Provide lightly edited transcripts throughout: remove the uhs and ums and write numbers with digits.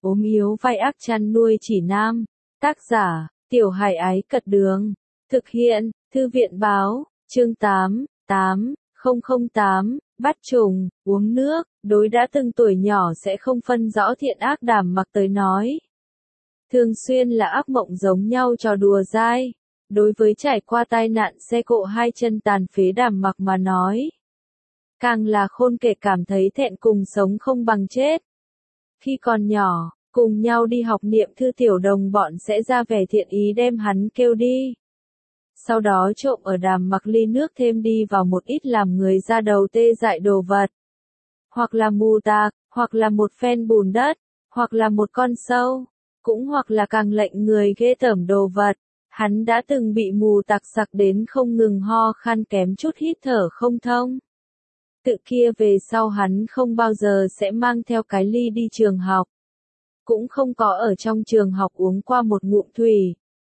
ốm yếu vai ác chăn nuôi chỉ nam. Tác giả, Tiểu Hải Ái Cật Đường. Thực hiện, Thư viện Báo, chương 8, bắt trùng, uống nước, đối đã từng tuổi nhỏ sẽ không phân rõ thiện ác Đàm Mặc tới nói. Thường xuyên là ác mộng giống nhau trò đùa dai. Đối với trải qua tai nạn xe cộ hai chân tàn phế Đàm Mặc mà nói. Càng là khôn kể cảm thấy thẹn cùng sống không bằng chết. Khi còn nhỏ, cùng nhau đi học niệm thư tiểu đồng bọn sẽ ra vẻ thiện ý đem hắn kêu đi. Sau đó trộm ở Đàm Mặc ly nước thêm đi vào một ít làm người ra đầu tê dại đồ vật. Hoặc là mù tạc, hoặc là một phen bùn đất, hoặc là một con sâu, cũng hoặc là càng lệnh người ghê tởm đồ vật. Hắn đã từng bị mù tạc sặc đến không ngừng ho khan kém chút hít thở không thông. Tự kia về sau hắn không bao giờ sẽ mang theo cái ly đi trường học. Cũng không có ở trong trường học uống qua một ngụm thủy.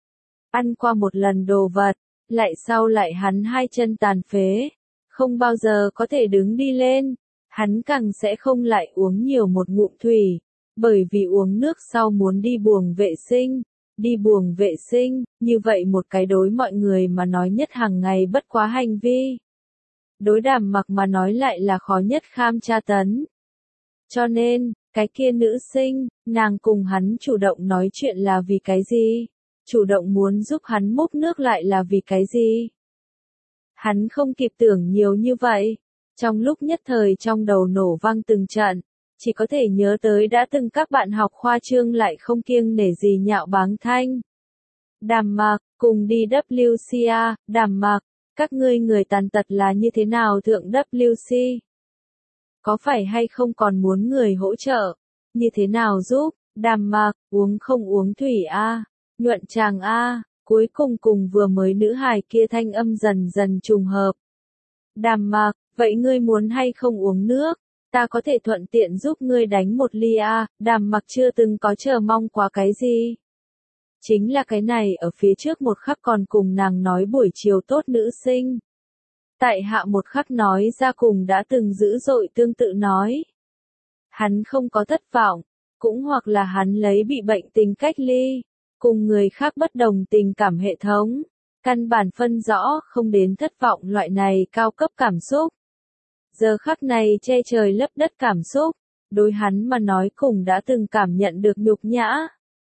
Ăn qua một lần đồ vật, lại sau lại hắn hai chân tàn phế. Không bao giờ có thể đứng đi lên. Hắn càng sẽ không lại uống nhiều một ngụm thủy. Bởi vì uống nước sau muốn đi buồng vệ sinh. Đi buồng vệ sinh, như vậy một cái đối mọi người mà nói nhất hàng ngày bất quá hành vi. Đối Đàm Mặc mà nói lại là khó nhất kham tra tấn. Cho nên, cái kia nữ sinh, nàng cùng hắn chủ động nói chuyện là vì cái gì? Chủ động muốn giúp hắn múc nước lại là vì cái gì? Hắn không kịp tưởng nhiều như vậy. Trong lúc nhất thời trong đầu nổ vang từng trận, chỉ có thể nhớ tới đã từng các bạn học khoa trương lại không kiêng nể gì nhạo báng thanh. Đàm Mặc, cùng đi WCA, Đàm Mặc, các ngươi người tàn tật là như thế nào thượng WC? Có phải hay không còn muốn người hỗ trợ? Như thế nào giúp? Đàm Mặc, uống không uống thủy a, nhuận chàng a, cuối cùng cùng vừa mới nữ hài kia thanh âm dần dần trùng hợp. Đàm Mặc, vậy ngươi muốn hay không uống nước? Ta có thể thuận tiện giúp ngươi đánh một ly a. Đàm Mặc chưa từng có chờ mong quá cái gì. Chính là cái này ở phía trước một khắc còn cùng nàng nói buổi chiều tốt nữ sinh. Tại hạ một khắc nói ra cùng đã từng dữ dội tương tự nói. Hắn không có thất vọng, cũng hoặc là hắn lấy bị bệnh tình cách ly, cùng người khác bất đồng tình cảm hệ thống, căn bản phân rõ không đến thất vọng loại này cao cấp cảm xúc. Giờ khắc này che trời lấp đất cảm xúc, đối hắn mà nói cùng đã từng cảm nhận được nhục nhã.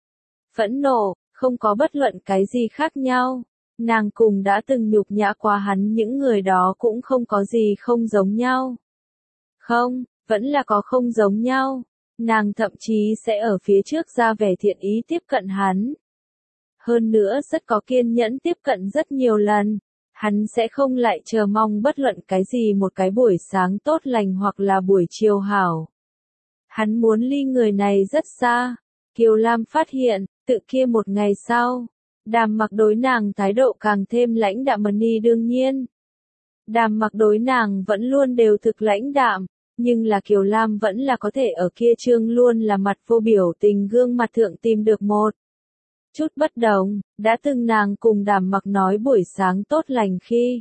Phẫn nộ, không có bất luận cái gì khác nhau. Nàng cùng đã từng nhục nhã qua hắn những người đó cũng không có gì không giống nhau. Không, vẫn là có không giống nhau. Nàng thậm chí sẽ ở phía trước ra vẻ thiện ý tiếp cận hắn. Hơn nữa rất có kiên nhẫn tiếp cận rất nhiều lần. Hắn sẽ không lại chờ mong bất luận cái gì một cái buổi sáng tốt lành hoặc là buổi chiều hảo. Hắn muốn ly người này rất xa. Kiều Lam phát hiện, tự kia một ngày sau, Đàm Mặc đối nàng thái độ càng thêm lãnh đạm đi đương nhiên. Đàm Mặc đối nàng vẫn luôn đều thực lãnh đạm, nhưng là Kiều Lam vẫn là có thể ở kia trương luôn là mặt vô biểu tình gương mặt thượng tìm được một chút bất đồng. Đã từng nàng cùng Đàm Mặc nói buổi sáng tốt lành khi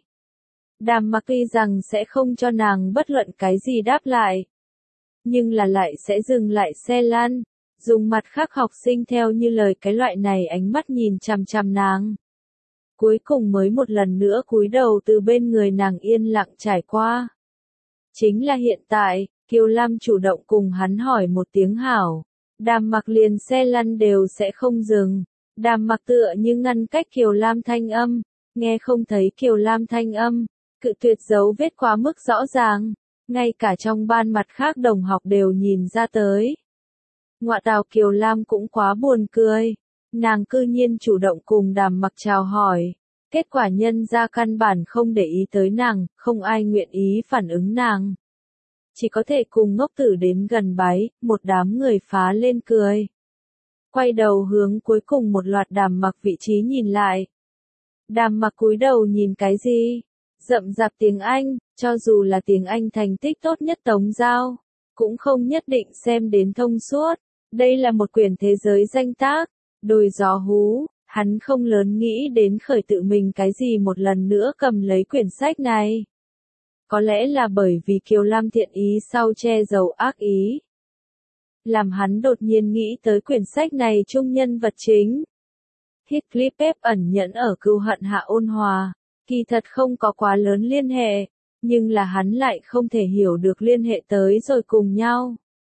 Đàm Mặc tuy rằng sẽ không cho nàng bất luận cái gì đáp lại, nhưng là lại sẽ dừng lại xe lăn, dùng mặt khác học sinh theo như lời cái loại này ánh mắt nhìn chằm chằm nàng. Cuối cùng mới một lần nữa cúi đầu từ bên người nàng yên lặng trải qua. Chính là hiện tại, Kiều Lam chủ động cùng hắn hỏi một tiếng hảo. Đàm Mặc liền xe lăn đều sẽ không dừng. Đàm Mặc tựa như ngăn cách Kiều Lam thanh âm, nghe không thấy Kiều Lam thanh âm, cự tuyệt dấu vết quá mức rõ ràng. Ngay cả trong ban mặt khác đồng học đều nhìn ra tới. Ngoạ tào Kiều Lam cũng quá buồn cười. Nàng cư nhiên chủ động cùng Đàm Mặc chào hỏi. Kết quả nhân ra căn bản không để ý tới nàng, không ai nguyện ý phản ứng nàng. Chỉ có thể cùng ngốc tử đến gần bái, một đám người phá lên cười. Quay đầu hướng cuối cùng một loạt Đàm Mặc vị trí nhìn lại. Đàm Mặc cúi đầu nhìn cái gì? Rậm rạp tiếng Anh, cho dù là tiếng Anh thành tích tốt nhất Tống Giao, cũng không nhất định xem đến thông suốt. Đây là một quyển thế giới danh tác, đồi gió hú, hắn không lớn nghĩ đến khởi tự mình cái gì một lần nữa cầm lấy quyển sách này. Có lẽ là bởi vì Kiều Lam thiện ý sau che giấu ác ý. làm hắn đột nhiên nghĩ tới quyển sách này chung nhân vật chính. Heathcliff ẩn nhẫn ở Cừu Hận Hạ Ôn Hòa, kỳ thật không có quá lớn liên hệ, nhưng là hắn lại không thể hiểu được liên hệ tới rồi cùng nhau.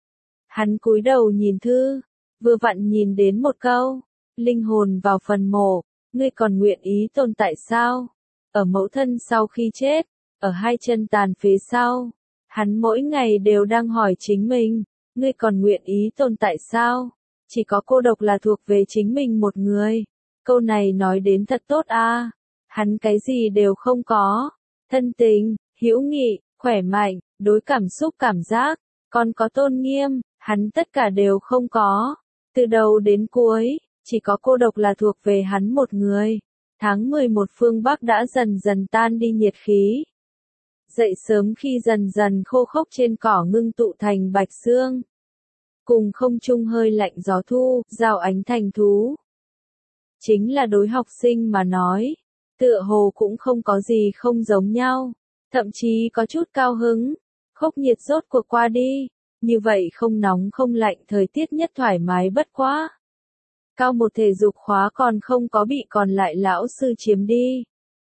Hắn cúi đầu nhìn thư, vừa vặn nhìn đến một câu, linh hồn vào phần mộ, ngươi còn nguyện ý tồn tại sao? Ở mẫu thân sau khi chết, ở hai chân tàn phế sau, hắn mỗi ngày đều đang hỏi chính mình, ngươi còn nguyện ý tồn tại sao? Chỉ có cô độc là thuộc về chính mình một người. Câu này nói đến thật tốt a. Hắn cái gì đều không có, thân tình, hữu nghị, khỏe mạnh, đối cảm xúc cảm giác, còn có tôn nghiêm, hắn tất cả đều không có. Từ đầu đến cuối, chỉ có cô độc là thuộc về hắn một người. Tháng 11 phương Bắc đã dần dần tan đi nhiệt khí. Dậy sớm khi dần dần khô khốc trên cỏ ngưng tụ thành bạch sương. Cùng không trung hơi lạnh gió thu, giao ánh thành thú. Chính là đối học sinh mà nói, tựa hồ cũng không có gì không giống nhau, thậm chí có chút cao hứng, khốc nhiệt rốt cuộc qua đi, như vậy không nóng không lạnh thời tiết nhất thoải mái bất quá. Cao một thể dục khóa còn không có bị còn lại lão sư chiếm đi.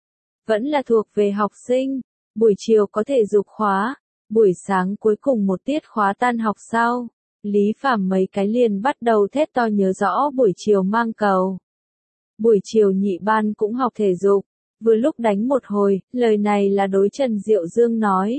Vẫn là thuộc về học sinh, buổi chiều có thể dục khóa, buổi sáng cuối cùng một tiết khóa tan học sau, Lý Phàm mấy cái liền bắt đầu thét to nhớ rõ buổi chiều mang cầu. Buổi chiều nhị ban cũng học thể dục, vừa lúc đánh một hồi, lời này là đối Trần Diệu Dương nói.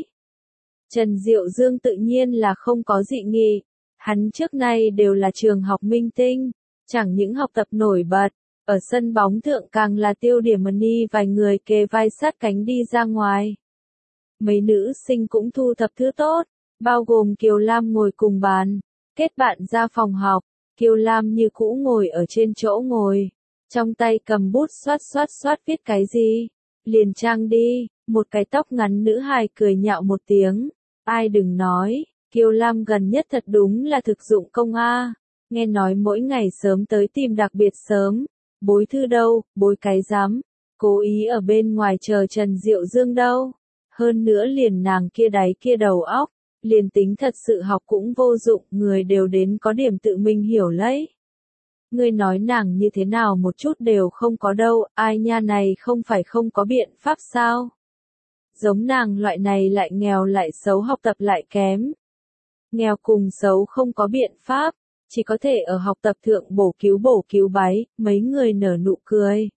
Trần Diệu Dương tự nhiên là không có dị nghị, hắn trước nay đều là trường học minh tinh, chẳng những học tập nổi bật, ở sân bóng thượng càng là tiêu điểm ni vài người kề vai sát cánh đi ra ngoài. Mấy nữ sinh cũng thu thập thứ tốt, bao gồm Kiều Lam ngồi cùng bàn, kết bạn ra phòng học, Kiều Lam như cũ ngồi ở trên chỗ ngồi. Trong tay cầm bút xoát viết cái gì? Liền trang đi, một cái tóc ngắn nữ hài cười nhạo một tiếng. Ai đừng nói, Kiều Lam gần nhất thật đúng là thực dụng công a. Nghe nói mỗi ngày sớm tới tìm đặc biệt sớm. Bối thư đâu, bối cái rắm. Cố ý ở bên ngoài chờ Trần Diệu Dương đâu. Hơn nữa liền nàng kia đáy kia đầu óc. Liền tính thật sự học cũng vô dụng, người đều đến có điểm tự mình hiểu lấy. Ngươi nói nàng như thế nào một chút đều không có đâu, ai nha này không phải không có biện pháp sao? Giống nàng loại này lại nghèo lại xấu học tập lại kém. Nghèo cùng xấu không có biện pháp, chỉ có thể ở học tập thượng bổ cứu báy, mấy người nở nụ cười.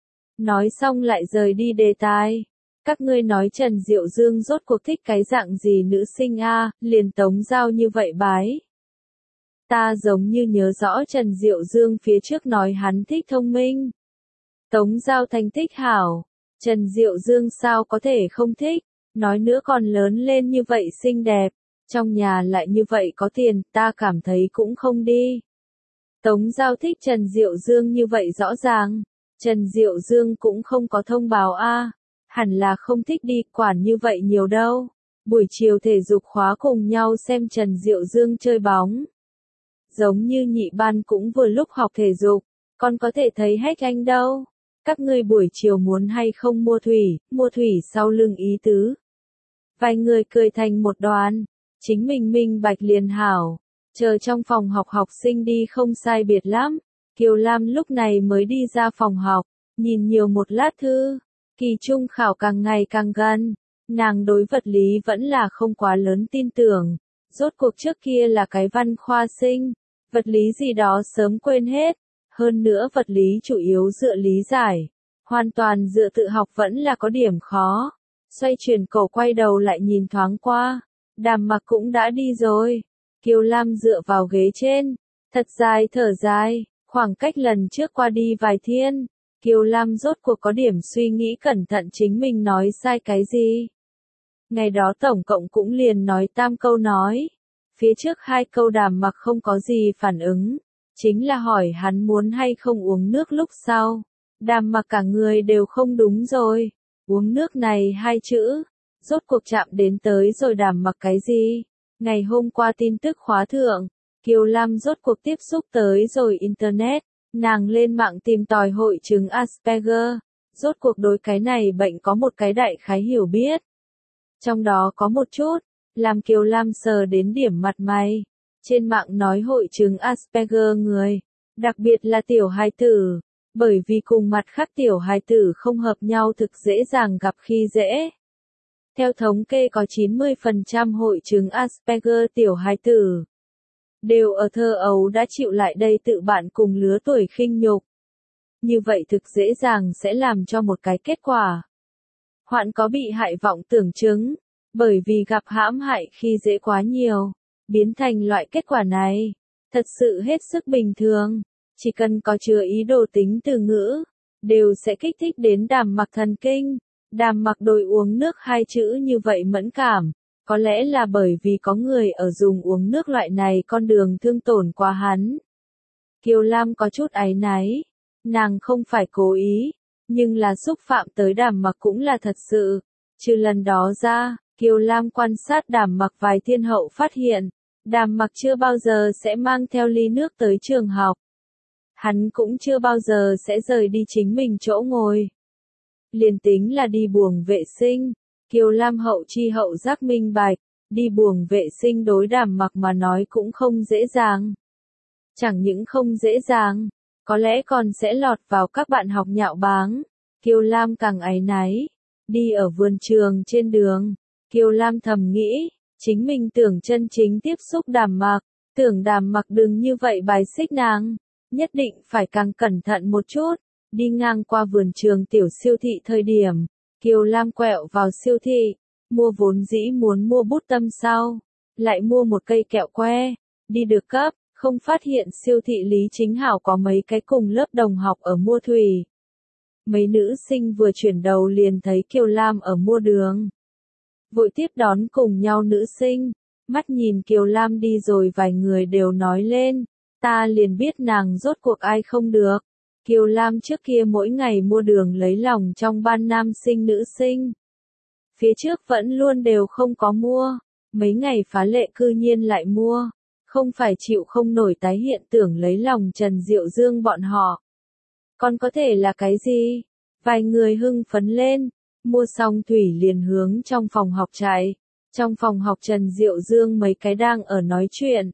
Nói xong lại rời đi đề tài. Các ngươi nói Trần Diệu Dương rốt cuộc thích cái dạng gì nữ sinh a, liền Tống Giao như vậy bái. Ta giống như nhớ rõ Trần Diệu Dương phía trước nói hắn thích thông minh. Tống Giao thành tích hảo, Trần Diệu Dương sao có thể không thích, nói nữa còn lớn lên như vậy xinh đẹp, trong nhà lại như vậy có tiền, ta cảm thấy cũng không đi. Tống Giao thích Trần Diệu Dương như vậy rõ ràng, Trần Diệu Dương cũng không có thông báo a, hẳn là không thích đi quản như vậy nhiều đâu. Buổi chiều thể dục khóa cùng nhau xem Trần Diệu Dương chơi bóng. Giống như nhị ban cũng vừa lúc học thể dục, còn có thể thấy hết anh đâu. Các ngươi buổi chiều muốn hay không mua thủy sau lưng ý tứ. Vài người cười thành một đoàn, chính mình minh bạch liền hảo, chờ trong phòng học học sinh đi không sai biệt lắm. Kiều Lam lúc này mới đi ra phòng học, nhìn nhiều một lát thư, kỳ trung khảo càng ngày càng gần, nàng đối vật lý vẫn là không quá lớn tin tưởng, rốt cuộc trước kia là cái văn khoa sinh. Vật lý gì đó sớm quên hết, hơn nữa vật lý chủ yếu dựa lý giải, hoàn toàn dựa tự học vẫn là có điểm khó. Xoay chuyển cổ quay đầu lại nhìn thoáng qua, Đàm Mặc cũng đã đi rồi. Kiều Lam dựa vào ghế trên, thật dài thở dài, khoảng cách lần trước qua đi vài thiên, Kiều Lam rốt cuộc có điểm suy nghĩ cẩn thận chính mình nói sai cái gì. Ngày đó tổng cộng cũng liền nói 3 câu nói. Phía trước 2 câu Đàm Mặc không có gì phản ứng, chính là hỏi hắn muốn hay không uống nước lúc sau. Đàm Mặc cả người đều không đúng rồi, uống nước này 2 chữ, rốt cuộc chạm đến tới rồi Đàm Mặc cái gì? Ngày hôm qua tin tức khóa thượng, Kiều Lam rốt cuộc tiếp xúc tới rồi Internet, nàng lên mạng tìm tòi hội chứng Asperger, rốt cuộc đối cái này bệnh có một cái đại khái hiểu biết. Trong đó có một chút làm Kiều Lam sờ đến điểm mặt mày. Trên mạng nói hội chứng Asperger người, đặc biệt là tiểu hài tử, bởi vì cùng mặt khác tiểu hài tử không hợp nhau thực dễ dàng gặp khi dễ. Theo thống kê có 90% hội chứng Asperger tiểu hài tử đều ở thơ ấu đã chịu lại đây tự bạn cùng lứa tuổi khinh nhục. Như vậy thực dễ dàng sẽ làm cho một cái kết quả. Hoạn có bị hại vọng tưởng chứng, bởi vì gặp hãm hại khi dễ quá nhiều, biến thành loại kết quả này. Thật sự hết sức bình thường, chỉ cần có chứa ý đồ tính từ ngữ, đều sẽ kích thích đến đàm mặc thần kinh. Đàm mặc đối uống nước hai chữ như vậy mẫn cảm, có lẽ là bởi vì có người ở dùng uống nước loại này con đường thương tổn qua hắn. Kiều Lam có chút áy náy, nàng không phải cố ý, nhưng là xúc phạm tới đàm mặc cũng là thật sự. Trừ lần đó ra, Kiều Lam quan sát đàm mặc vài thiên hậu phát hiện, đàm mặc chưa bao giờ sẽ mang theo ly nước tới trường học. Hắn cũng chưa bao giờ sẽ rời đi chính mình chỗ ngồi. Liền tính là đi buồng vệ sinh, Kiều Lam hậu chi hậu giác minh bạch, đi buồng vệ sinh đối đàm mặc mà nói cũng không dễ dàng. Chẳng những không dễ dàng, có lẽ còn sẽ lọt vào các bạn học nhạo báng. Kiều Lam càng áy náy, đi ở vườn trường trên đường, Kiều Lam thầm nghĩ, chính mình tưởng chân chính tiếp xúc đàm mặc, tưởng đàm mặc đừng như vậy bài xích nàng, nhất định phải càng cẩn thận một chút. Đi ngang qua vườn trường tiểu siêu thị thời điểm, Kiều Lam quẹo vào siêu thị, mua vốn dĩ muốn mua bút tâm sau, lại mua một cây kẹo que, đi được cấp, không phát hiện siêu thị Lý Chính Hảo có mấy cái cùng lớp đồng học ở mua thủy. Mấy nữ sinh vừa chuyển đầu liền thấy Kiều Lam ở mua đường. Vội tiếp đón cùng nhau nữ sinh, mắt nhìn Kiều Lam đi rồi vài người đều nói lên, ta liền biết nàng rốt cuộc ai không được. Kiều Lam trước kia mỗi ngày mua đường lấy lòng trong ban nam sinh nữ sinh. Phía trước vẫn luôn đều không có mua, mấy ngày phá lệ cư nhiên lại mua, không phải chịu không nổi tái hiện tưởng lấy lòng Trần Diệu Dương bọn họ. Còn có thể là cái gì? Vài người hưng phấn lên, mua xong thủy liền hướng trong phòng học chạy. Trong phòng học Trần Diệu Dương mấy cái đang ở nói chuyện.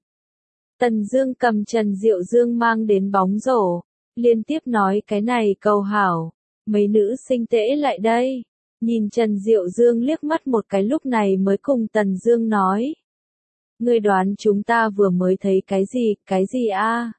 Tần Dương cầm Trần Diệu Dương mang đến bóng rổ, liên tiếp nói cái này câu hảo. Mấy nữ sinh tễ lại đây, nhìn Trần Diệu Dương liếc mắt một cái lúc này mới cùng Tần Dương nói. Ngươi đoán chúng ta vừa mới thấy cái gì a?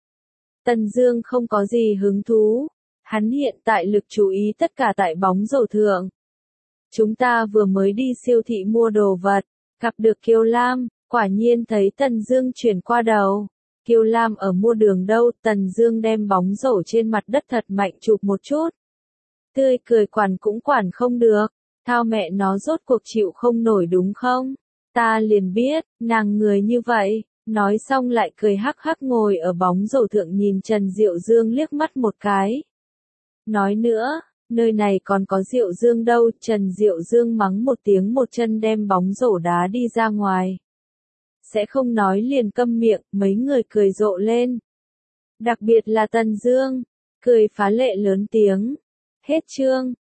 Tần Dương không có gì hứng thú, hắn hiện tại lực chú ý tất cả tại bóng rổ thượng. Chúng ta vừa mới đi siêu thị mua đồ vật, gặp được Kiều Lam, quả nhiên thấy Tần Dương chuyển qua đầu. Kiều Lam ở mua đường đâu, Tần Dương đem bóng rổ trên mặt đất thật mạnh chụp một chút. Tươi cười quản cũng quản không được, thao mẹ nó rốt cuộc chịu không nổi đúng không? Ta liền biết, nàng người như vậy, nói xong lại cười hắc hắc ngồi ở bóng rổ thượng nhìn Trần Diệu Dương liếc mắt một cái. Nói nữa, nơi này còn có Diệu Dương đâu, Trần Diệu Dương mắng một tiếng một chân đem bóng rổ đá đi ra ngoài. Sẽ không nói liền câm miệng, mấy người cười rộ lên. Đặc biệt là Tần Dương, cười phá lệ lớn tiếng. Hết chương.